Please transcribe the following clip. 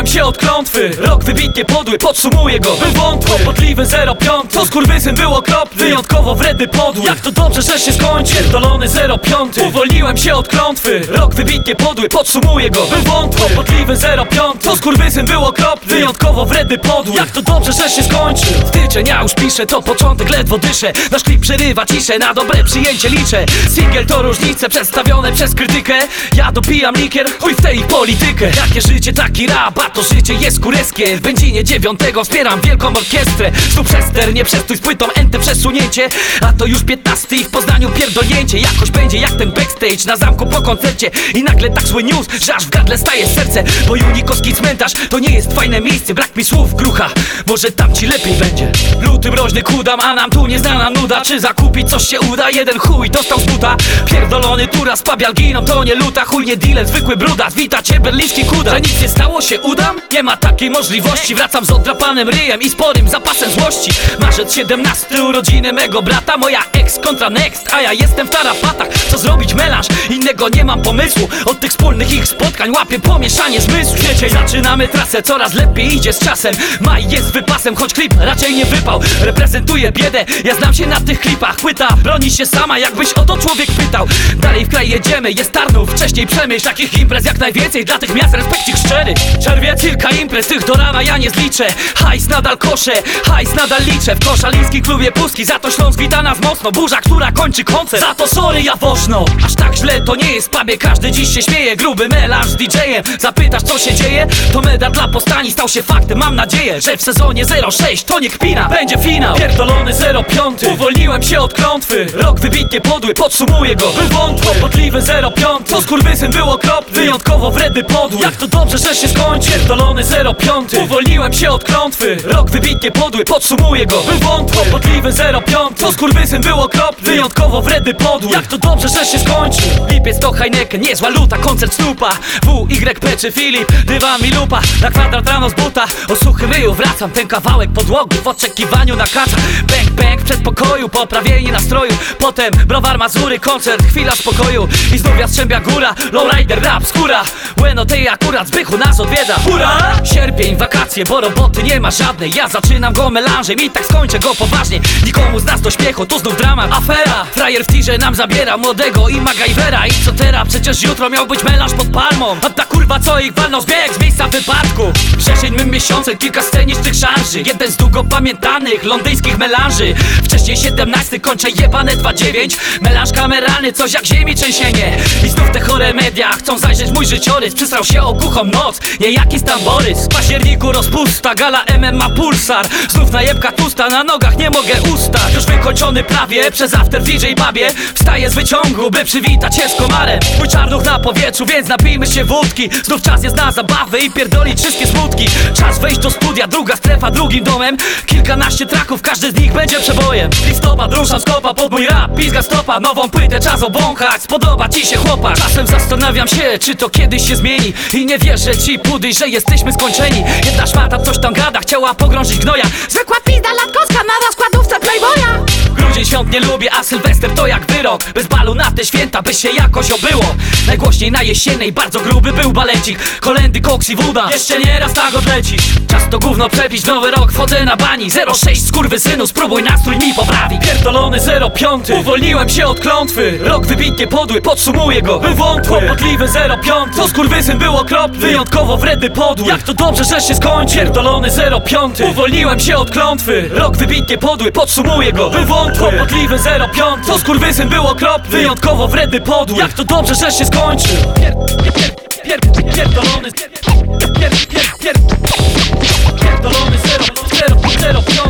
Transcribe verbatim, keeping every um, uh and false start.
Uwolniłem się od klątwy, rok wybitnie podły, podsumuję go. Był wątły, kłopotliwy zero piąty. To skurwysyn był okropny, wyjątkowo wredny podły. Jak to dobrze, że się skończy, pierdolony zero piąty. Uwolniłem się od klątwy, rok wybitnie podły, podsumuję go. Był wątły, kłopotliwy zero piąty. To skurwysyn był okropny, wyjątkowo wredny podły. Jak to dobrze, że się skończy. Styczeń, ja już piszę, to początek, ledwo dyszę. Nasz klip przerywa ciszę, na dobre przyjęcie liczę. Singiel to różnice przedstawione przez krytykę. Ja dopijam likier, chuj w tej politykę. Jakie życie, taki rap, a to życie jest kureskie. W Będzinie dziewiątego wspieram wielką orkiestrę. Znów przester, nie przestój z płytą, ente przesunięcie. A to już piętnasty i w Poznaniu pierdolnięcie. Jakoś będzie jak ten backstage na zamku po koncercie. I nagle tak zły news, że aż w gardle staje serce. Bo Junikowski cmentarz to nie jest fajne miejsce. Brak mi słów, grucha, może tam ci lepiej będzie. Luty mroźny kudam, a nam tu nieznana nuda. Czy zakupić coś się uda? Jeden chuj dostał z buta. Pierdolony turas, pabialginą to nie luta. Chuj nie dealer, zwykły brudas, wita cię berliński kuda. Że nic nie stało się udam? Nie ma takiej możliwości. Wracam z odrapanym ryjem i sporym zapasem złości. Marzec siedemnasty, urodziny mego brata. Moja ex kontra next, a ja jestem w tarapatach. Co zrobić melanż? Innego nie mam pomysłu. Od tych wspólnych ich spotkań łapię pomieszanie zmysłu. Wiecie, zaczynamy trasę, coraz lepiej idzie z czasem. Maj jest wypasem, choć klip raczej nie wypał. Reprezentuję biedę, ja znam się na tych klipach. Płyta broni się sama, jakbyś o to człowiek pytał. Dalej w kraj jedziemy, jest Tarnów, wcześniej Przemyśl. Takich imprez jak najwięcej, dla tych miast respekcik szczery. Czerwiec, kilka imprez, tych do rana ja nie zliczę. Hajs nadal koszę, hajs nadal liczę. W koszalińskim klubie pustki, za to Śląsk wita nas mocno. Burza, która kończy koncert, za to sorry Jaworzno. Aż tak źle to nie jest w pubie, każdy dziś się śmieje. Gruby melanż z didżejem, zapytasz co się dzieje? To medal dla Postani stał się faktem, mam nadzieję, że w sezonie zero sześć to nie kpina, będzie finał. Pierdolony zero piąty, uwolniłem się od klątwy, rok wybitnie podły, podsumuję go. Był wątły, kłopotliwy zero piąty. To skurwysyn był okropny, wyjątkowo wredny podły. Jak to dobrze, że się skończy, pierdolony zero piąty. Uwolniłem się od klątwy, rok wybitnie podły, podsumuję go. Był wątły, kłopotliwy zero piąty. To skurwysyn był okropny, wyjątkowo wredny podły. Jak to dobrze, że się skończy. Lipiec to Heineken, niezła luta, koncert Snupa. W, Y, P czy Filip, dywan mi lupa. Na kwadrat rano z buta, o suchym ryju wracam. Ten kawałek podłogi w oczekiwaniu na kaca. Bang, bang w przedpokoju, poprawienie nastroju. Potem browar Mazury, koncert, chwila spokoju. I znów Jastrzębia Góra, lowrider, rap, skóra. Bueno, tej akurat Zbychu nas odwiedza. Hurra! Sierpień, wakacje, bo roboty nie ma żadnej. Ja zaczynam go melanżem i tak skończę go poważnie. Nikomu z nas do śmiechu, tu znów dramat, afera. Frajer w tirze nam zabiera młodego i MacGyvera. I co teraz? Przecież jutro miał być melanż pod palmą. A ta kurwa co ich walną zbieg z miejsca wypadku. Wrzesień mym miesiącem, kilka scenicznych szarży. Jeden z długo pamiętanych londyńskich melanży. Wcześniej siedemnasty, kończę jebane dwa dziewięć. Melanż kameralny, coś jak ziemi trzęsienie. I znów te chore media chcą zajrzeć w mój życiorys. Przysrał się o głuchą noc, niejaki Stan Borys. W październiku rozpusta, gala M M A Pulsar. Znów najebka tusta, na nogach nie mogę ustać. Już wykończony prawie, przez after w D J babie. Wstaję z wyciągu, by przywitać się z komarem. Mój czarnuch na powietrzu, więc napijmy się wódki. Znów czas jest na zabawy i pierdolić wszystkie smutki. Czas wejść do studia, druga strefa drugim domem. Kilkanaście traków, każdy z nich będzie przebojem. Listopad, ruszam skopa pod mój rap, pizga stopa. Nową płytę czas obąchać, spodoba ci się chłopak. Czasem zastanawiam się, czy to kiedyś się zmieni. I nie wierzę ci pudy, że jesteśmy skończeni. Jedna szmata coś tam gada, chciała pogrążyć gnoja. Zwykła pizda latkowska na rozkładówce Playboya. Grudzień świąt nie lubię, a Sylwester to jak wyrok. Bez balu na te święta, by się jakoś obyło. Najgłośniej na jesiennej, bardzo gruby był balecik. Kolendy, koks i woda, jeszcze nie raz tak odlecisz. Czas to gówno przepić, w nowy rok wchodzę na bani. Zero sześć skurwysynu, spróbuj nastrój mi poprawi. Pierdolony zero piąty, uwolniłem się od klątwy, rok wybitnie podły, podsumuję go. Był wątły, kłopotliwy zero piąty. To skurwysyn był okropny, wyjątkowo wredny podły. Jak to dobrze, że się skończy, pierdolony zero piąty. Uwolniłem się od klątwy, rok wybitnie podły, podsumuję go. Był wątły, kłopotliwy zero piąty. To skurwysyn był okropny, wyjątkowo wredny podły. Jak to dobrze, że się skończy. Pier, pier, pier, pier, pierdolony pier, pier, pier, pier, pierdolony zero, zero, zero piąty.